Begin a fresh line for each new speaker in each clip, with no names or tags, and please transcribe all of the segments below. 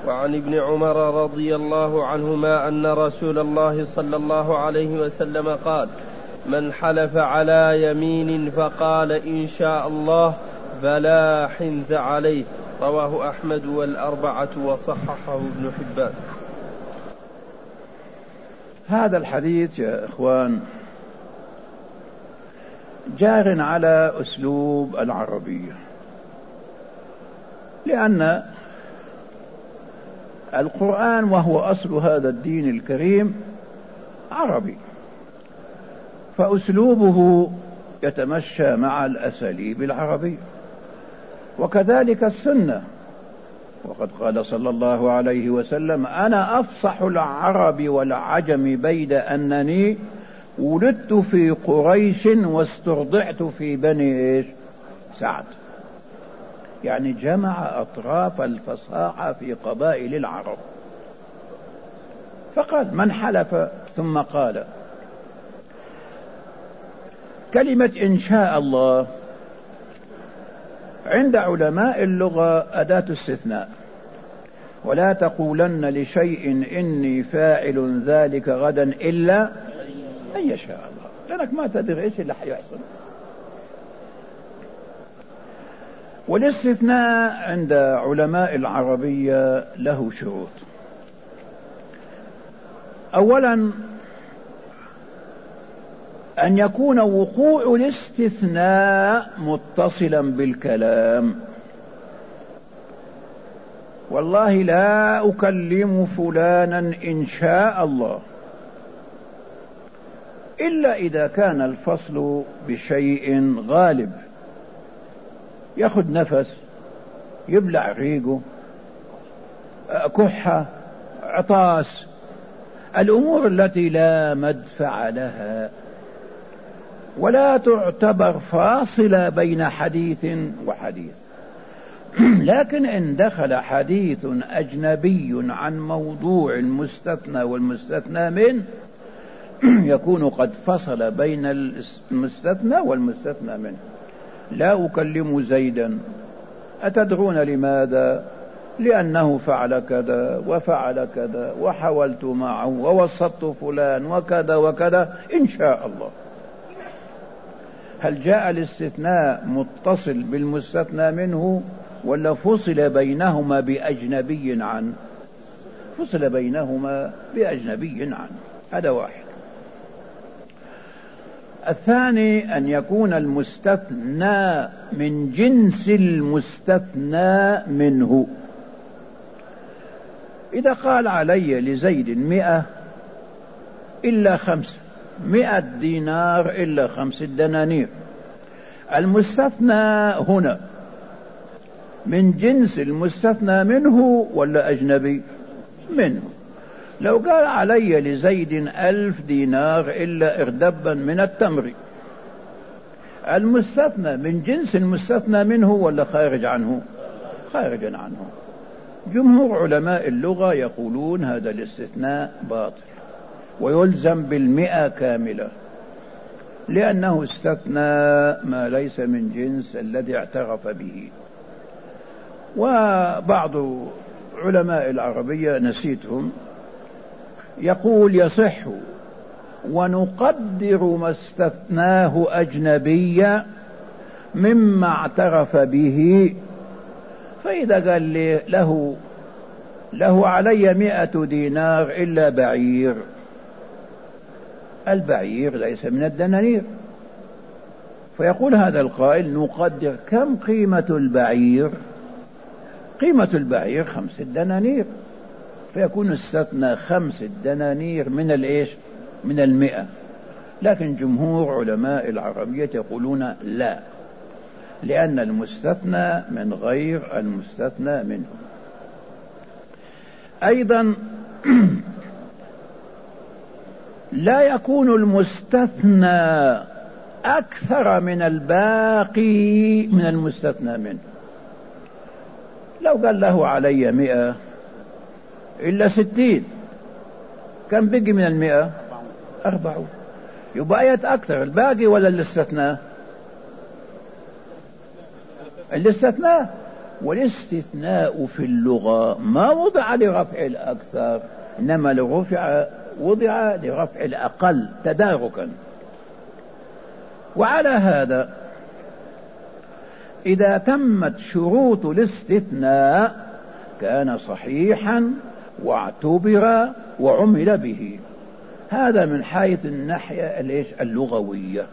وعن ابن عمر رضي الله عنهما أن رسول الله صلى الله عليه وسلم قال: من حلف على يمين فقال إن شاء الله فلا حنث عليه. رواه أحمد والأربعة وصححه ابن حبان.
هذا الحديث يا إخوان جار على أسلوب العربية، لأن القرآن وهو أصل هذا الدين الكريم عربي، فأسلوبه يتمشى مع الأساليب العربية، وكذلك السنة. وقد قال صلى الله عليه وسلم: أنا أفصح العرب والعجم بيد أنني ولدت في قريش واسترضعت في بني سعد. يعني جمع أطراف الفصاحة في قبائل العرب. فقال: من حلف، ثم قال: كلمة إن شاء الله عند علماء اللغة أداة استثناء، ولا تقولن لشيء إني فاعل ذلك غدا إلا أن يشاء الله، لأنك ما تدري إيش اللي حيحصل. والاستثناء عند علماء العربية له شروط. أولا أن يكون وقوع الاستثناء متصلا بالكلام. والله لا أكلم فلانا إن شاء الله، إلا إذا كان الفصل بشيء غالب، يأخذ نفس، يبلع ريقه، كحة، عطاس، الأمور التي لا مدفع لها، ولا تعتبر فاصلة بين حديث وحديث. لكن إن دخل حديث أجنبي عن موضوع المستثنى والمستثنى منه يكون قد فصل بين المستثنى والمستثنى منه. لا أكلم زيدا، أتدرون لماذا؟ لأنه فعل كذا وفعل كذا وحاولت معه ووسطت فلان وكذا وكذا إن شاء الله. هل جاء الاستثناء متصل بالمستثنى منه ولا فصل بينهما بأجنبي عنه؟ فصل بينهما بأجنبي عنه. هذا واحد. الثاني أن يكون المستثنى من جنس المستثنى منه. إذا قال علي لزيد 100 إلا 5، 100 دينار إلا 5 دنانير، المستثنى هنا من جنس المستثنى منه ولا أجنبي منه؟ لو قال علي لزيد 1000 دينار إلا إردبا من التمر، المستثنى من جنس المستثنى منه ولا خارج عنه؟ خارجا عنه. جمهور علماء اللغة يقولون هذا الاستثناء باطل ويلزم 100 كاملة، لأنه استثنى ما ليس من جنس الذي اعترف به. وبعض علماء العربية نسيتهم يقول: يصح ونقدر ما استثناه أجنبيا مما اعترف به. فإذا قال لي له علي 100 دينار إلا بعير، البعير ليس من الدنانير، فيقول هذا القائل: نقدر كم قيمة البعير؟ قيمة البعير 5 دنانير، فيكون استثنى 5 دنانير من الإيش؟ من 100. لكن جمهور علماء العربية يقولون لا، لأن المستثنى من غير المستثنى منه. أيضا لا يكون المستثنى أكثر من الباقي من المستثنى منه. لو قال له علي 100 إلا 60، كم بقي من 100؟ 40. يبقى أكثر الباقي ولا الاستثناء؟ الاستثناء. والاستثناء في اللغة ما وضع لرفع الأكثر، إنما وضع لرفع الأقل تداركا. وعلى هذا إذا تمت شروط الاستثناء كان صحيحا واعتبر وعمل به. هذا من حيث الناحية اللغوية،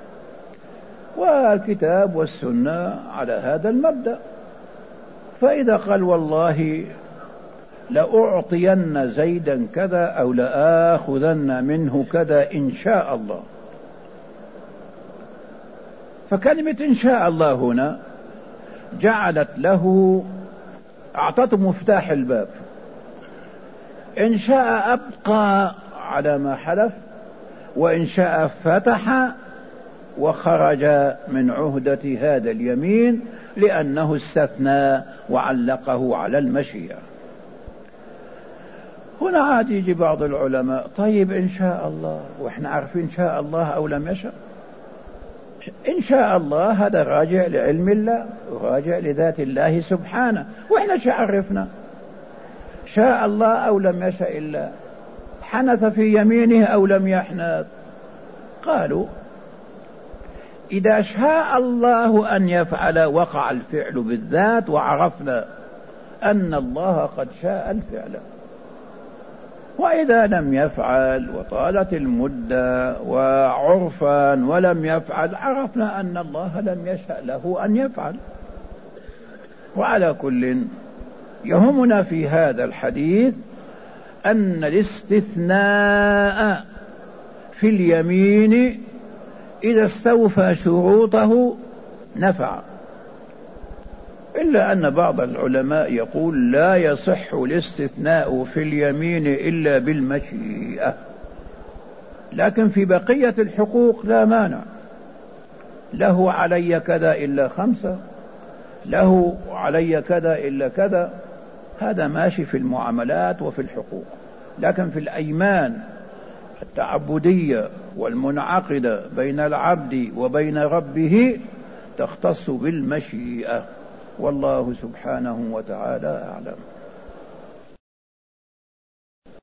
والكتاب والسنة على هذا المبدأ. فإذا قال والله لأعطين زيدا كذا أو لآخذن منه كذا إن شاء الله، فكلمة إن شاء الله هنا جعلت له، أعطته مفتاح الباب. إن شاء أبقى على ما حلف، وإن شاء فتح وخرج من عهدة هذا اليمين، لأنه استثنى وعلقه على المشيئة. هنا عاد يجي بعض العلماء: طيب إن شاء الله، وإحنا عارفين إن شاء الله أو لم يشاء. إن شاء الله هذا راجع لعلم الله وراجع لذات الله سبحانه، وإحنا شو عرفنا؟ شاء الله أو لم يشاء الله، حنث في يمينه أو لم يحنث. قالوا إذا شاء الله أن يفعل وقع الفعل بالذات، وعرفنا أن الله قد شاء الفعل. وإذا لم يفعل وطالت المدة وعرفا ولم يفعل، عرفنا أن الله لم يشأ له أن يفعل. وعلى كل، يهمنا في هذا الحديث أن الاستثناء في اليمين إذا استوفى شروطه نفع، إلا أن بعض العلماء يقول لا يصح الاستثناء في اليمين إلا بالمشيئة، لكن في بقية الحقوق لا مانع. له علي كذا إلا 5، له علي كذا إلا كذا، هذا ماشي في المعاملات وفي الحقوق. لكن في الأيمان التعبدية والمنعقدة بين العبد وبين ربه تختص بالمشيئة، والله سبحانه وتعالى أعلم.